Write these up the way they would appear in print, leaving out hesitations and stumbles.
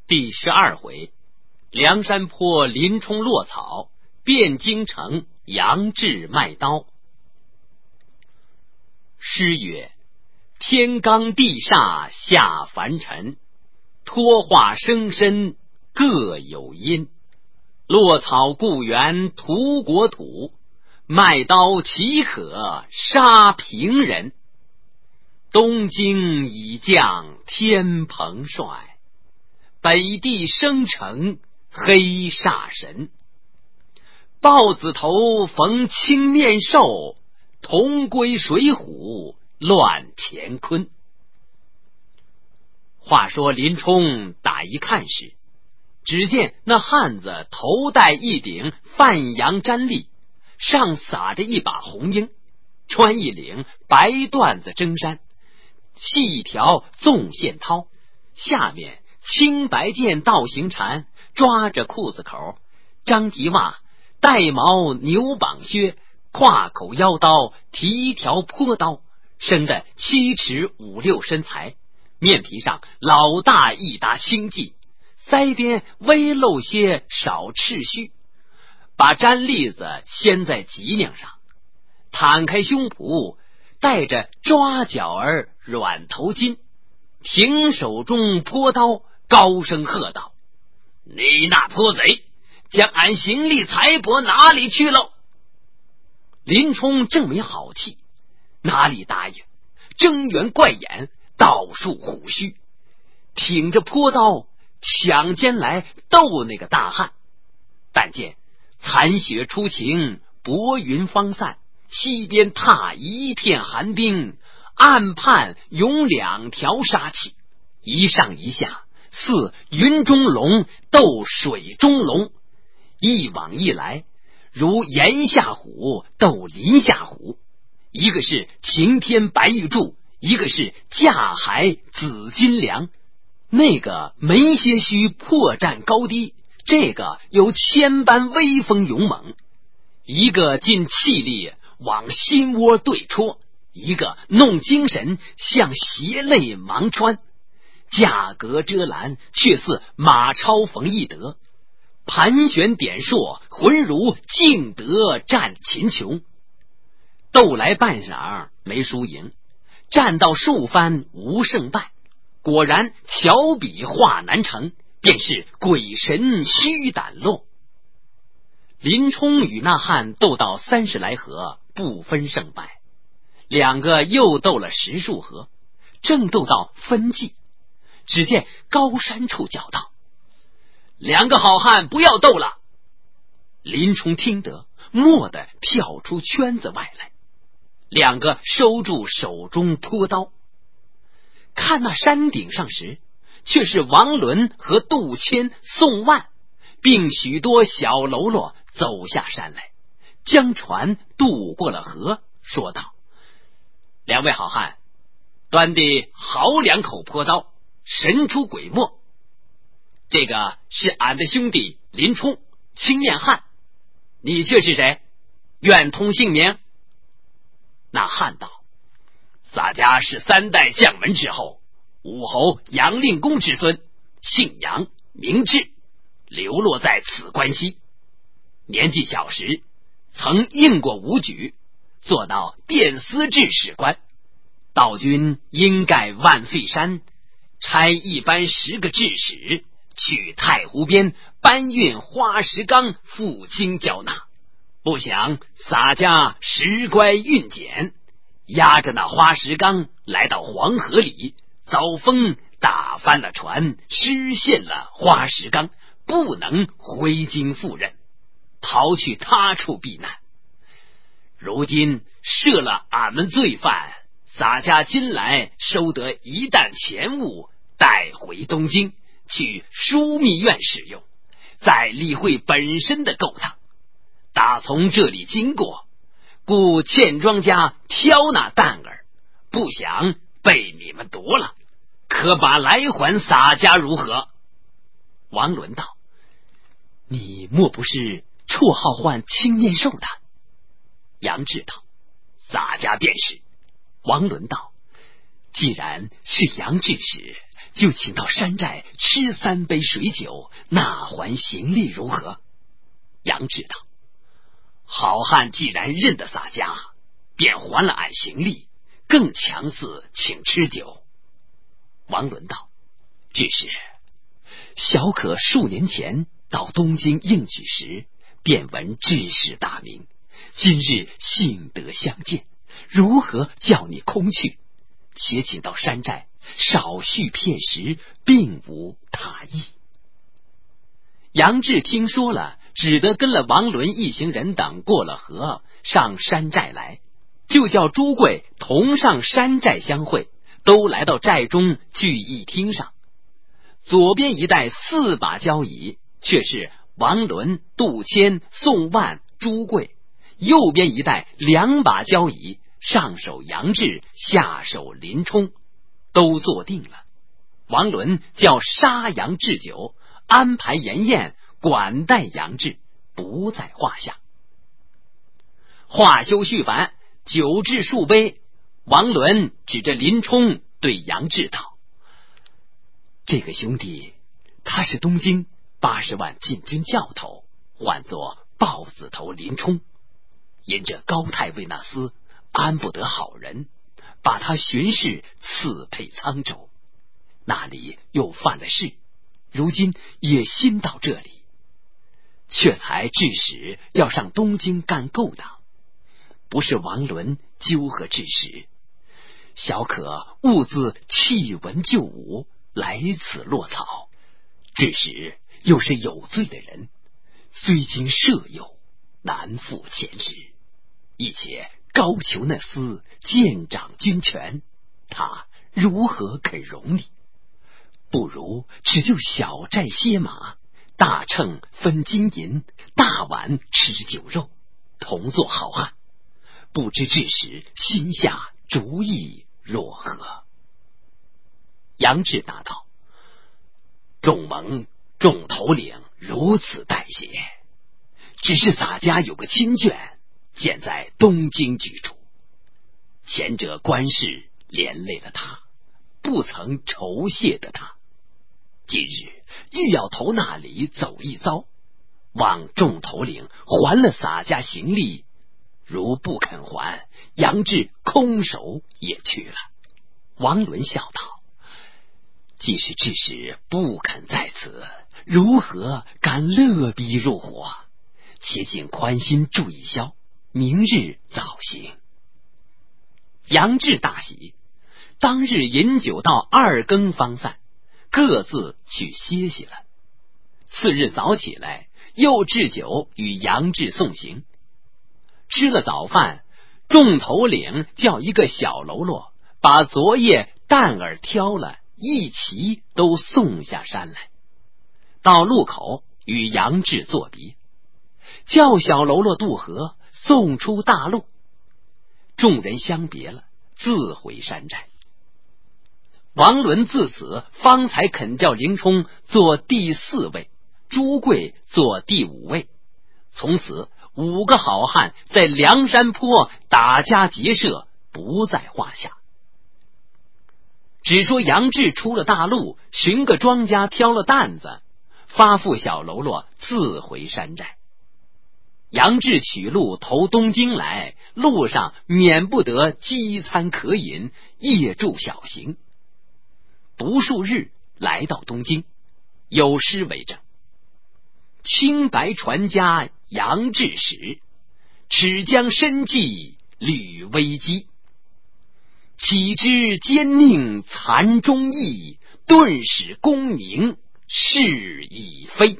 第12回，梁山坡林冲落草，汴京城杨志卖刀。诗曰：天罡地煞下凡尘，托化生身各有因。落草故园图国土，卖刀岂可杀平人。东京已降天蓬帅，北地生成黑煞神。豹子头逢青面兽，同归水浒乱乾坤。话说林冲打一看时，只见那汉子头戴一顶范阳毡笠，上撒着一把红缨，穿一领白缎子征衫，系一条纵线绦，下面青白件倒行缠，抓着裤子口，张蹄袜，带毛牛膀靴，挎口腰刀，提一条坡刀，生得7尺5、6身材，面皮上老大一沓星迹，腮边微露些少赤须，把毡笠子掀在脊梁上，摊开胸脯，带着抓角儿软头巾，停手中坡刀，高声喝道：你那泼贼，将俺行李财帛哪里去了？林冲正没好气，哪里答应，睁圆怪眼，倒竖虎须，挺着坡刀抢肩来斗那个大汉。但见残雪初晴，薄云方散，西边踏一片寒冰，岸畔涌2条杀气，一上一下，似云中龙斗水中龙，一往一来，如岩下虎斗林下虎，一个是擎天白玉柱，一个是架海紫金梁，那个没些许破绽高低，这个有千般威风勇猛，一个尽气力往心窝对戳，一个弄精神向胁肋芒穿，价格遮拦，却似马超逢义德，盘旋点硕，浑如敬德战秦琼。斗来半晌没输赢，战到数番无胜败，果然巧比话难成，便是鬼神虚胆落。林冲与那汉斗到30来合，不分胜败，两个又斗了10数合，正斗到分际，只见高山处叫道：两个好汉不要斗了。林冲听得，蓦地跳出圈子外来，两个收住手中坡刀，看那山顶上时，却是王伦和杜迁、宋万，并许多小喽啰走下山来，将船渡过了河，说道：两位好汉，端的好2口坡刀，神出鬼没。这个是俺的兄弟林冲，青面汉，你却是谁？愿通姓名。那汉道：洒家是3代将门之后，武侯杨令公之孙，姓杨名志，流落在此关西。年纪小时，曾应过武举，做到殿司制史官。道君因盖万岁山，差一班10个制使去太湖边搬运花石纲赴京交纳，不想洒家时乖运简，压着那花石纲来到黄河里，遭风打翻了船，失陷了花石纲，不能回京赴任，逃去他处避难。如今赦了俺们罪犯，洒家今来收得一担钱物，带回东京去枢密院使用，再理会本身的勾当。打从这里经过，故欠庄家挑那担儿，不想被你们夺了，可把来还洒家如何？王伦道：你莫不是绰号唤青面兽的？杨志道：洒家便是。王伦道：既然是杨志时， 就请到山寨吃3杯水酒，纳还行李如何？杨志道：好汉既然认得洒家，便还了俺行李，更强似请吃酒。王伦道：只是小可数年前到东京应举时，便闻志士大名，今日幸得相见，如何叫你空去？且请到山寨少叙片时，并无他意。杨志听说了，只得跟了王伦一行人等过了河，上山寨来，就叫朱贵同上山寨相会，都来到寨中聚义厅上。左边一带4把交椅，却是王伦、杜迁、宋万、朱贵；右边一带2把交椅，上手杨志，下手林冲，都坐定了。王伦叫杀杨置酒，安排筵宴，管待杨志，不在话下。话休续烦，酒至数杯，王伦指着林冲对杨志道：这个兄弟，他是东京80万禁军教头，唤作豹子头林冲，因这高太尉那厮安不得好人，把他巡视赐配沧州，那里又犯了事，如今也新到这里，却才致使要上东京干勾当，不是王伦纠合致使，小可误自弃文就武，来此落草，致使又是有罪的人，虽经赦宥，难负前职，亦且高俅那厮见掌军权，他如何肯容你？不如只就小寨歇马，大秤分金银，大碗吃酒肉，同做好汉，不知致使心下主意若何？杨志答道：众蒙众头领如此待谢，只是洒家有个亲眷，现在东京居住，前者官事连累了他，不曾酬谢的他，今日欲要投那里走一遭，望众头领还了洒家行李，如不肯还，杨志空手也去了。王伦笑道：既是致使不肯在此，如何敢勒逼入伙？且请宽心住一宵，明日早行。杨志大喜，当日饮酒到2更方散，各自去歇息了。次日早起来，又置酒与杨志送行。吃了早饭，众头领叫一个小喽啰把昨夜蛋儿挑了一齐都送下山来，到路口与杨志作别，叫小喽啰渡河，送出大路。众人相别了，自回山寨。王伦自此方才肯叫林冲做第4位，朱贵做第5位。从此5个好汉在梁山坡打家劫舍，不在话下。只说杨志出了大路，寻个庄家挑了担子，发付小喽啰自回山寨。杨志取路投东京来，路上免不得饥餐可饮，夜住小行。不数日来到东京，有诗为证：清白传家杨志史，齿将身计履危机。岂知奸佞残忠义，顿使功名事已非。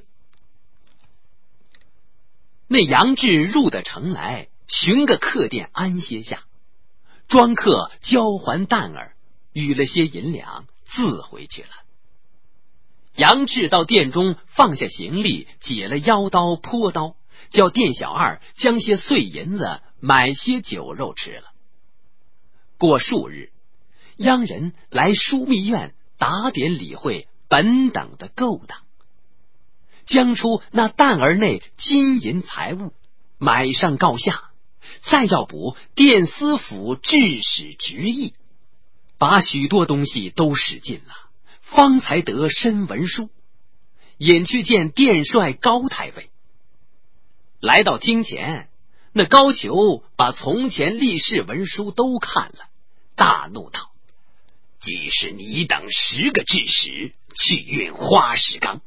那杨志入的城来，寻个客店安歇下，庄客交还担儿，与了些银两，自回去了。杨志到店中放下行李，解了腰刀坡刀，叫店小二将些碎银子买些酒肉吃了。过数日，央人来枢密院打点理会本等的勾当，将出那担儿内金银财物，买上告下，再要补殿司府致使职役，把许多东西都使尽了， 方才得申文书，引去见殿帅高太尉。来到厅前，那高俅把从前立誓文书都看了，大怒道：既是你等10个致使去运花石纲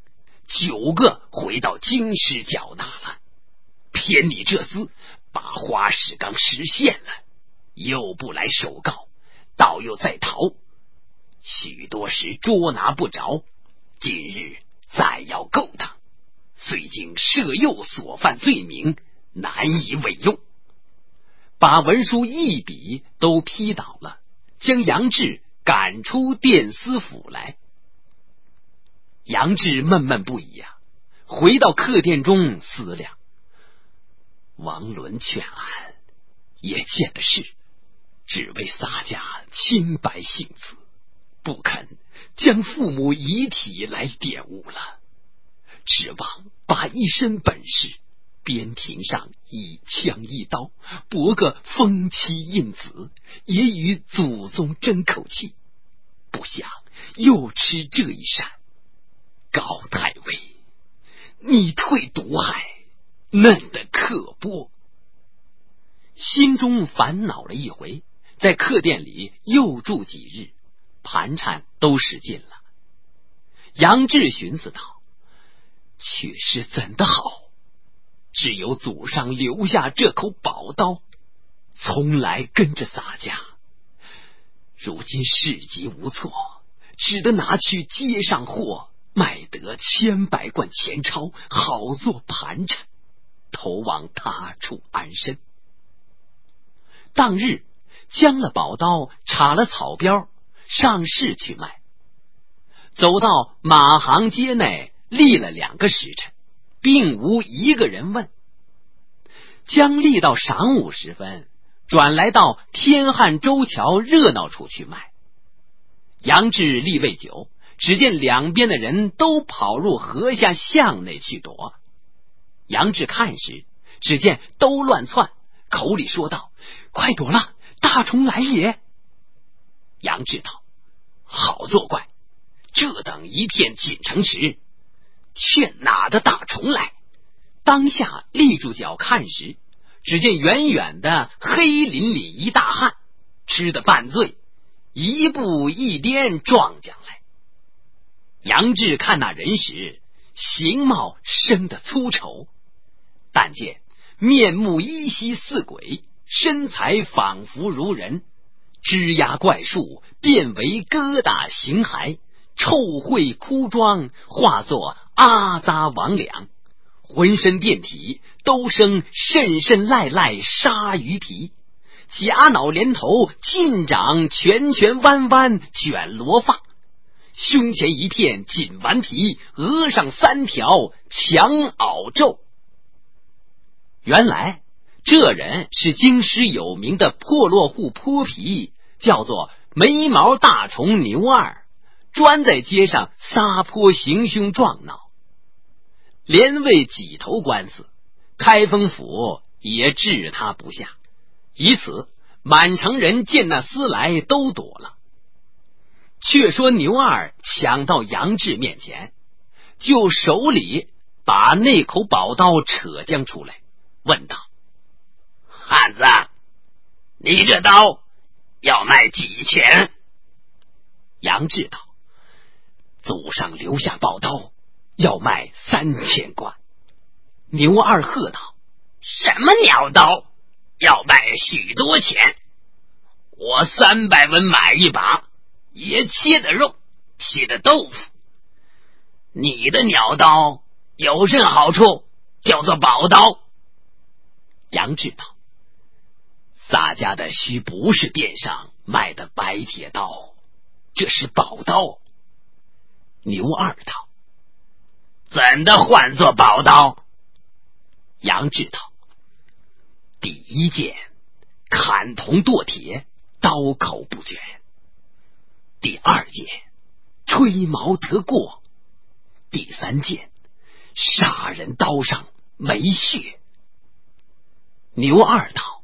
，9个回到京师缴纳了，偏你这厮把花石纲实现了，又不来首告，倒又再逃，许多时捉拿不着，今日再要够他，虽经设诱所犯罪名，难以为用。把文书一笔都批倒了，将杨志赶出殿司府来。杨志闷闷不已啊，回到客店中思量，王伦劝安也见的是，只为洒家清白性子，不肯将父母遗体来玷污了，指望把一身本事边庭上一枪一刀搏个封妻印子，也与祖宗争口气，不想又吃这一扇。高太尉，你退毒害，嫩的可播。心中烦恼了一回，在客店里又住几日，盘缠都使尽了。杨志寻思道：却是怎的好？只有祖上留下这口宝刀，从来跟着洒家，如今市集无措，只得拿去街上货，卖得千百贯钱钞，好做盘缠，投往他处安身。当日将了宝刀，插了草标，上市去卖。走到马行街内，立了2个时辰，并无一个人问。将立到晌午时分，转来到天汉洲桥热闹处去卖。杨志立未久，只见两边的人都跑入河下巷内去躲。杨志看时，只见都乱窜，口里说道：快躲了，大虫来也。杨志道：好作怪，这等一片锦城池，却哪的大虫来？当下立住脚看时，只见远远的黑凛凛一大汉，吃得半醉，一步一颠撞将来。杨志看那人时，形貌生得粗丑，但见面目依稀似鬼，身材仿佛如人，枝桠怪树变为疙瘩形骸，臭秽枯桩化作阿扎魍魉，浑身遍体都生甚甚赖赖鲨鱼皮，甲脑连头尽长圈圈弯弯卷罗发，胸前一片锦丸皮，额上3条强袄皱。原来这人是京师有名的破落户泼皮，叫做眉毛大虫牛二，专在街上撒泼行凶撞闹，连为几头官司，开封府也治他不下，以此满城人见那厮来都躲了。却说牛二抢到杨志面前，就手里把那口宝刀扯将出来，问道：汉子，你这刀要卖几钱？杨志道：祖上留下宝刀，要卖3000贯。牛二喝道：什么鸟刀，要卖许多钱？我300文买一把，也切的肉，切的豆腐。你的鸟刀有甚好处，叫做宝刀？杨志道：洒家的须不是殿上卖的白铁刀，这是宝刀。牛二道：怎的唤作宝刀？杨志道：第一件砍铜剁铁，刀口不卷；第2件吹毛得过；第3件杀人刀上没血。牛二道：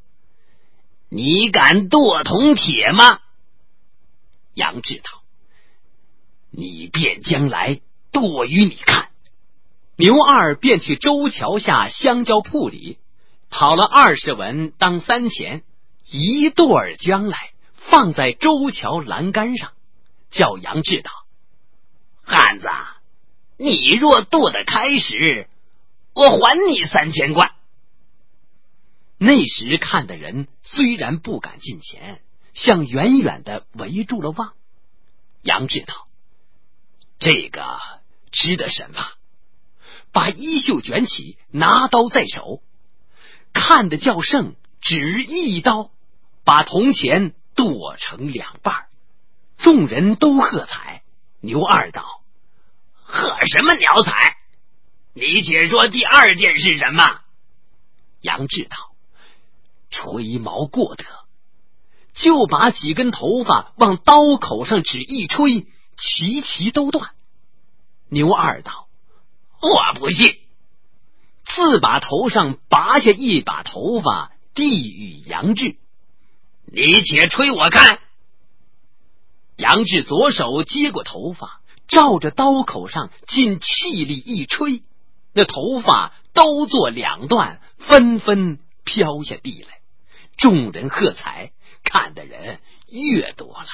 你敢剁铜铁吗？杨志道： 你便将来剁与你看。牛二便去周桥下香蕉铺里讨了20文当3钱，一剁儿将来放在周桥栏杆上，叫杨志道：汉子，你若剁得开时，我还你3000贯。那时看的人虽然不敢近前，向远远的围住了望。杨志道：这个值得什么？把衣袖卷起，拿刀在手，看得叫圣，只一刀把铜钱剁成2半。众人都喝彩。牛二道：喝什么鸟彩？你且说第2件是什么？杨志道：吹毛过得，就把几根头发往刀口上只一吹，齐都断。牛二道：我不信。自把头上拔下一把头发，递与杨志：你且吹我看。杨志左手接过头发，照着刀口上尽气力一吹，那头发都做2段，纷纷飘下地来。众人喝彩，看的人越多了。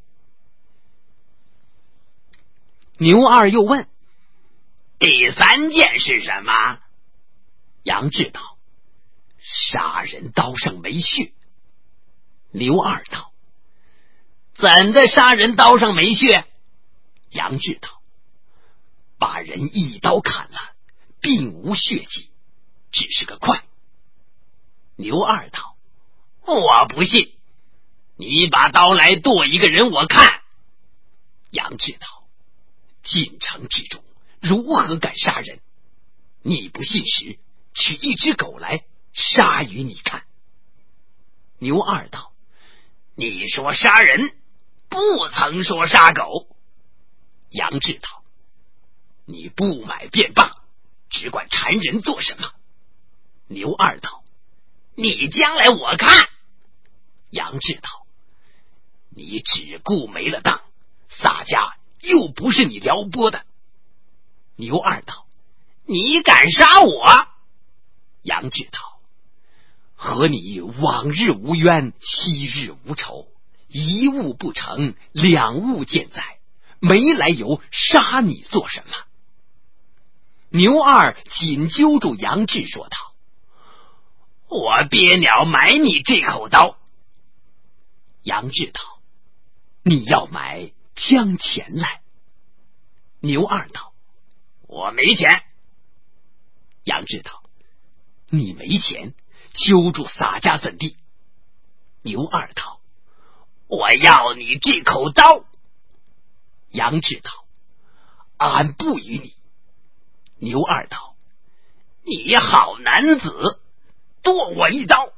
牛二又问：第3件是什么？杨志道：杀人刀上没血。牛二道：怎的杀人刀上没血？杨志道：把人一刀砍了，并无血迹，只是个块。牛二道：我不信，你把刀来剁一个人我看。杨志道：进城之中如何敢杀人？你不信时，取一只狗来杀与你看。牛二道：你说杀人，不曾说杀狗。杨志道：你不买便罢，只管缠人做什么？牛二道：你将来我看。杨志道：你只顾没了当，洒家又不是你撩拨的。牛二道：你敢杀我？杨志道：和你往日无冤，昔日无仇，一物不成，2物健在，没来由杀你做什么？牛二紧揪住杨志说道：我憋鸟买你这口刀。杨志道：你要买，将钱来。牛二道：我没钱。杨志道：你没钱，揪住洒家怎地？牛二道：我要你这口刀。杨志道：俺不与你。牛二道：你好男子，剁我一刀。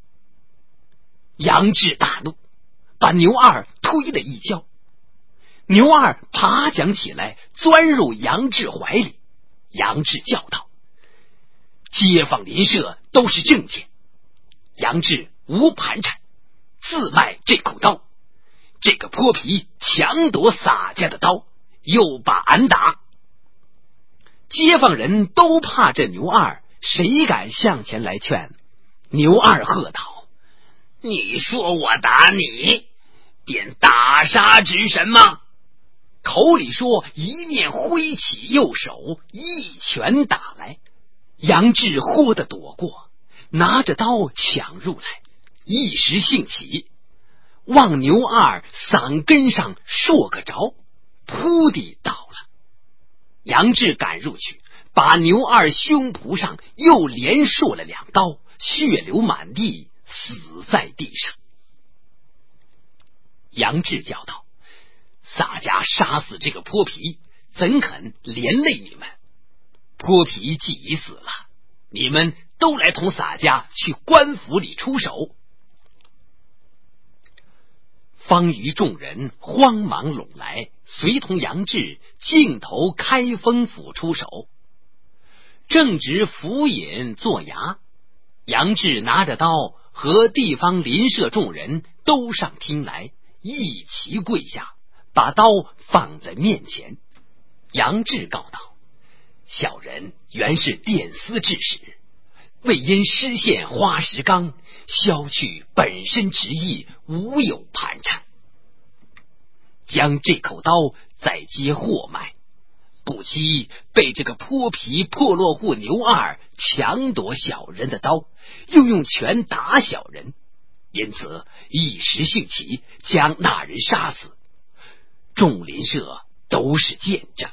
杨志大怒，把牛二推了一跤。牛二爬将起来，钻入杨志怀里。杨志叫道：街坊邻舍都是证件。杨志无盘缠，自卖这口刀。这个泼皮强夺洒家的刀，又把俺打。街坊人都怕这牛二，谁敢向前来劝？牛二喝道：你说我打你，便打杀之什么？口里说，一面挥起右手，一拳打来。杨志豁地躲过，拿着刀抢入来，一时兴起，往牛二嗓根上硕个着，扑地倒了。杨志赶入去，把牛二胸脯上又连硕了2刀，血流满地，死在地上。杨志叫道：洒家杀死这个泼皮，怎肯连累你们？泼皮既已死了，你们都来同洒家去官府里出手。方余众人慌忙拢来，随同杨志径投开封府出手。正值府尹坐衙，杨志拿着刀和地方邻舍众人都上厅来，一齐跪下， 把刀放在面前。杨志告道：小人原是殿司制使，为因失陷花石纲，消去本身职意，无有盘缠，将这口刀再接货脉，不期被这个泼皮破落户牛二强夺小人的刀，又用拳打小人，因此一时兴起，将那人杀死。众邻舍都是见证。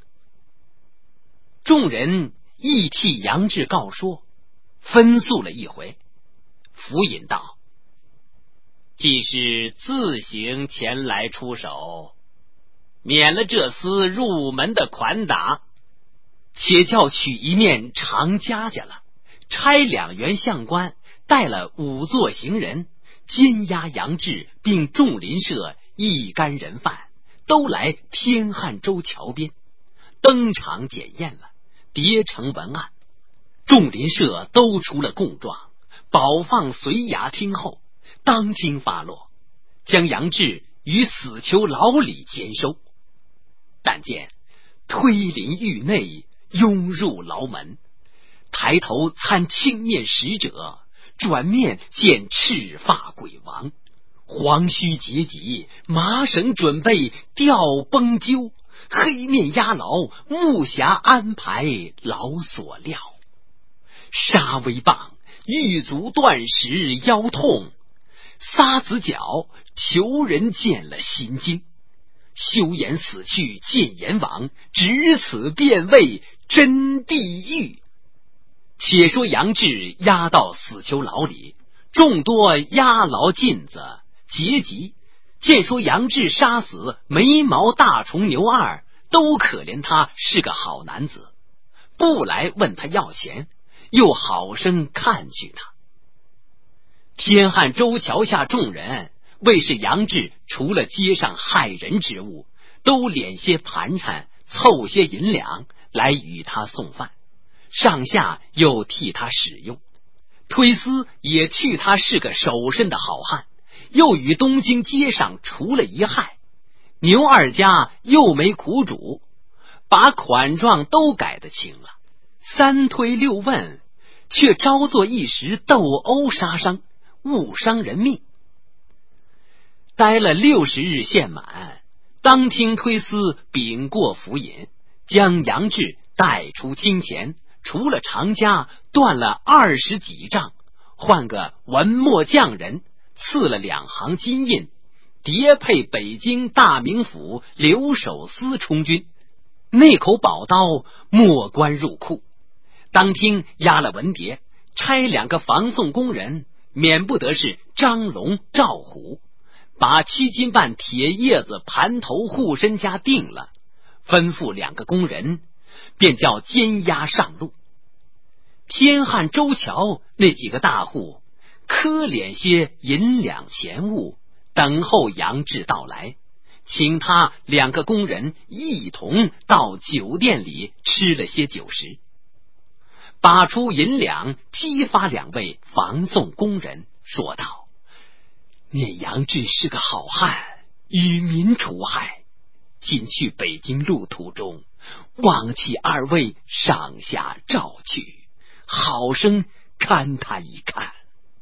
众人亦替杨志告说，分诉了一回。府尹道：既是自行前来出手，免了这厮入门的款打，且叫取一面长家家了，差2员相官带了5座行人，监押杨志并众邻舍一干人犯，都来天汉洲桥边登场检验了，叠成文案。众邻舍都出了供状，保放随衙听候，当庭发落，将杨志于死囚牢里监收。但见推临狱内，拥入牢门，抬头参青面使者，转面见赤发鬼王，黄须结疾，麻绳准备，吊绷揪，黑面押牢，木匣安排，牢所料。杀威棒，狱卒断食腰痛，撒子脚，囚人见了心惊。休言死去见阎王，只此便为真地狱。且说杨志押到死囚牢里，众多押牢禁子结疾，见说杨志杀死眉毛大虫牛二，都可怜他是个好男子，不来问他要钱，又好生看去他。天汉洲桥下众人为是杨志除了街上害人之物，都敛些盘缠，凑些银两来与他送饭，上下又替他使用。推司也去他是个守身的好汉，又与东京街上除了一害。牛二家又没苦主，把款状都改得清了，3推6问，却招作一时斗殴杀伤，误伤人命。待了60日限满，当听推司禀过府尹，将杨志带出厅前，除了长家，断了20几丈，换个文墨匠人，赐了2行金印，叠配北京大名府留守司充军，那口宝刀没关入库。当厅押了文牒，差2个防送工人，免不得是张龙、赵虎，把7斤半铁叶子盘头护身家定了，吩咐2个工人，便叫监押上路。天汉洲桥那几个大户磕敛些银两钱物，等候杨志到来，请他2个工人一同到酒店里吃了些酒食，把出银两激发2位防送工人，说道：念杨志是个好汉，与民除害，今去北京路途中，望其2位上下照去，好生看他一看。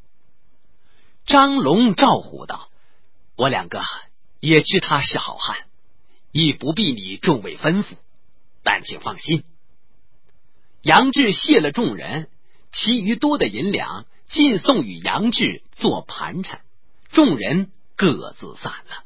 张龙、赵虎道：我2个也知他是好汉，亦不必你众位吩咐，但请放心。杨志谢了众人，其余多的银两尽送与杨志做盘缠，众人各自散了。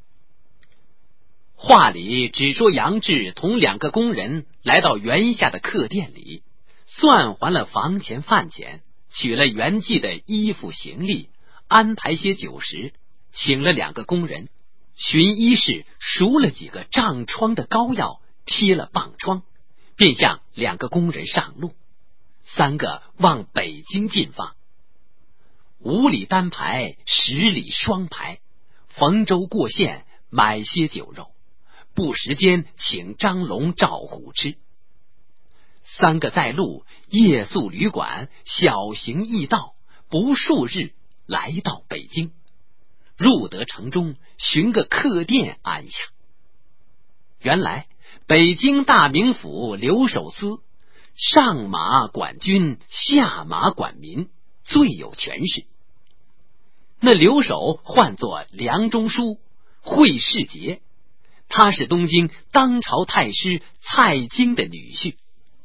话里只说杨志同2个工人来到园下的客店里，算还了房钱饭钱，取了袁记的衣服行李，安排些酒食，请了2个工人，巡衣室赎了几个胀疮的膏药，贴了棒疮，便向2个工人上路，3个往北京进放。5里单排，10里双排，逢州过县买些酒肉，不时间请张龙、赵虎吃。3个在路，夜宿旅馆，小行驿道，不数日来到北京。入得城中，寻个客店安下。 原来北京大名府留守司上马管军，下马管民，最有权势。那留守唤作梁中书，会世杰，他是东京当朝太师蔡京的女婿。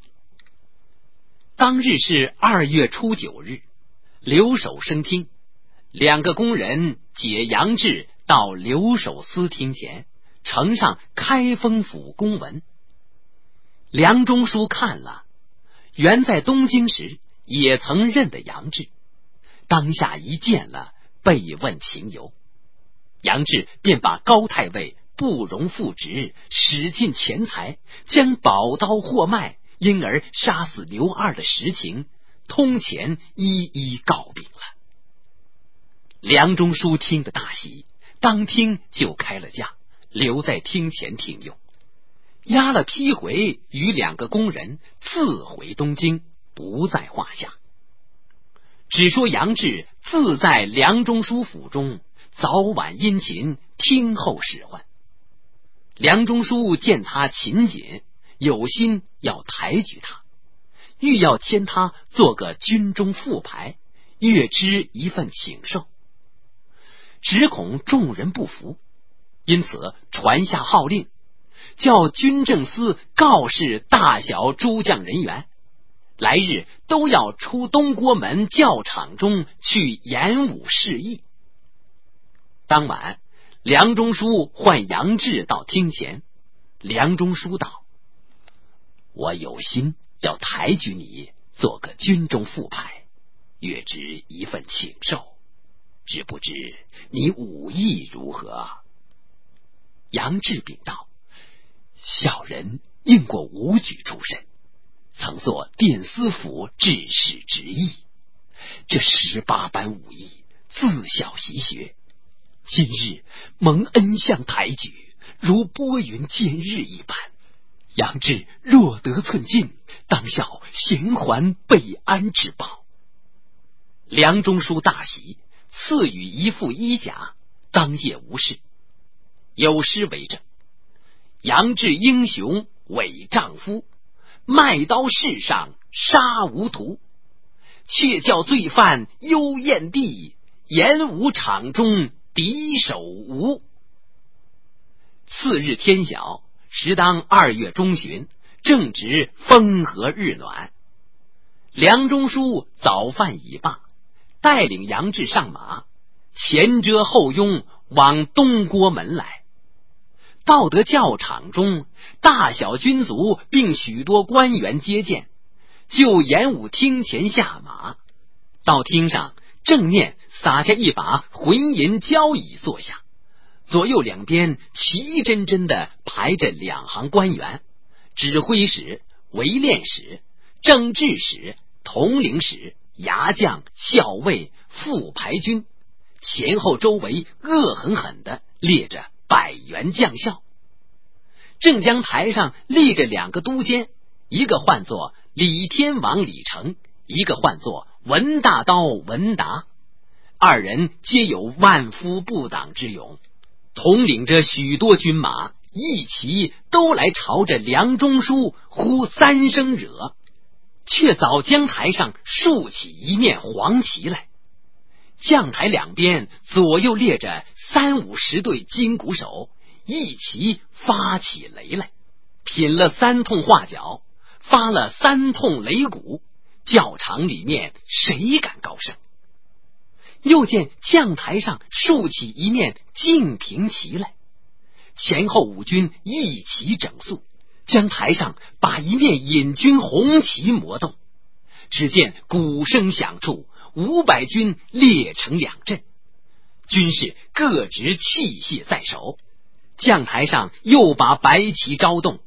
当日是2月初9日，留守升厅，2个工人解杨志到留守司厅前，呈上开封府公文。梁中书看了，原在东京时也曾认得杨志，当下一见了，被问情由。杨志便把高太尉不容复职，使尽钱财，将宝刀货卖，因而杀死刘二的实情，通前一一告禀了。梁中书听得大喜，当厅就开了价，留在厅前听用，押了批回，与2个工人自回东京，不在话下。只说杨志自在梁中书府中，早晚殷勤，听候使唤。梁中书见他勤谨，有心要抬举他，欲要迁他做个军中副牌，月支一份请授，只恐众人不服，因此传下号令，叫军政司告示大小诸将人员，来日都要出东郭门教场中去演武示意。当晚，梁中书唤杨志到厅前，梁中书道：我有心要抬举你做个军中副牌，月支一份请授，只不知你武艺如何？杨志禀道：小人应过武举出身，曾做殿司府制使职役，这18般武艺自小习学，今日蒙恩相抬举，如拨云见日一般。杨志若得寸进，当效贤桓备安之报。梁中书大喜，赐予一副衣甲，当夜无事。有诗为证：杨志英雄伟丈夫，卖刀世上杀无徒，却教罪犯幽燕地，演武场中敌手无。次日天晓，时当2月中旬，正值风和日暖。梁中书早饭已罢，带领杨志上马，前遮后拥，往东郭门来。到得教场中，大小军卒并许多官员接见，就演武厅前下马，到厅上正面撒下一把浑银交椅坐下，左右两边齐真真的排着2行官员，指挥使、围练使、政治使、统领使、牙将、校尉、副牌军，前后周围恶狠狠的列着100员将校。正将台上立着2个督监，一个唤作李天王李成，一个唤作文大刀文达，2人皆有万夫不挡之勇，统领着许多军马，一齐都来朝着梁中书呼3声惹，却早将台上竖起一面黄旗来。将台两边左右列着30-50对金鼓手，一齐发起雷来，品了3通画角，发了3通擂鼓，教场里面谁敢高声？又见将台上竖起一面净平旗来，前后5军一齐整肃，将台上把一面引军红旗磨动。只见鼓声响处，500军列成2阵，军士各执器械在手。将台上又把白旗招动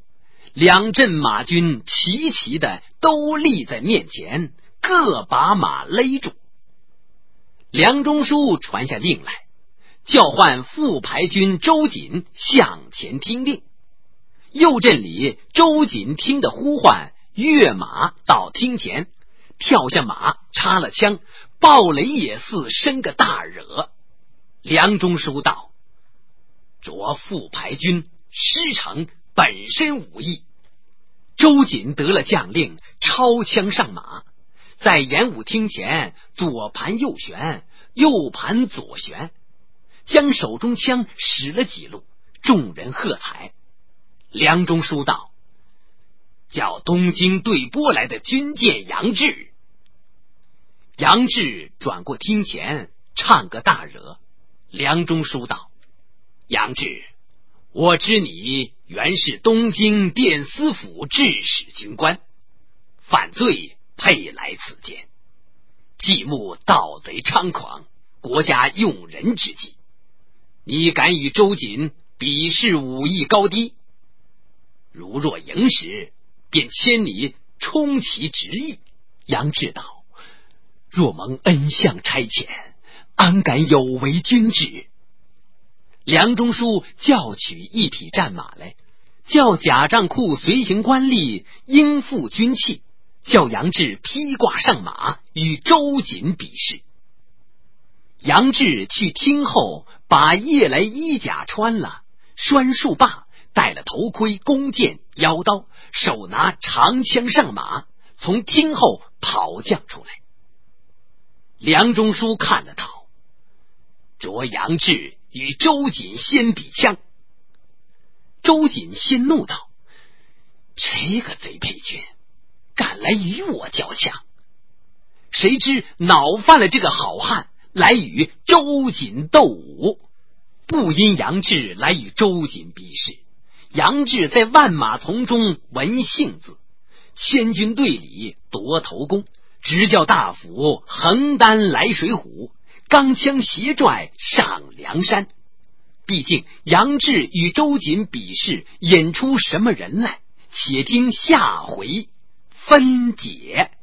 ，2阵马军齐齐的都立在面前，各把马勒住。梁中书传下令来，叫唤副牌军周瑾向前听令。右阵里周瑾听得呼唤，跃马到厅前，跳下马，插了枪，暴雷也似生个大惹。梁中书道：着副牌军师承本身无异。周瑾得了将令，抄枪上马，在演武厅前左盘右旋，右盘左旋，将手中枪使了几路，众人喝彩。梁中书道：叫东京对波来的军舰杨志。杨志转过厅前，唱个大惹。梁中书道：杨志，我知你原是东京殿司府制使军官，犯罪配来此间，既目盗贼猖狂，国家用人之际，你敢与周瑾比试武艺高低？如若赢时，便牵你充其职役。杨志道：若蒙恩相差遣，安敢有违军旨？梁中书叫取一匹战马来，叫贾帐库随行官吏应付军器，叫杨志披挂上马，与周瑾比试。杨志去厅后，把夜来衣甲穿了，拴束罢，戴了头盔、弓箭、腰刀，手拿长枪上马，从厅后跑将出来。梁中书看了道：着杨志与周瑾先比枪。周瑾先怒道：这个贼配军敢来与我交枪，谁知恼犯了这个好汉，来与周瑾斗武。不因杨志来与周瑾比试，杨志在万马丛中闻性子，千军队里夺头功，直叫大斧横担来水虎，钢枪斜拽上梁山。毕竟杨志与周瑾比试，演出什么人来？且听下回分解。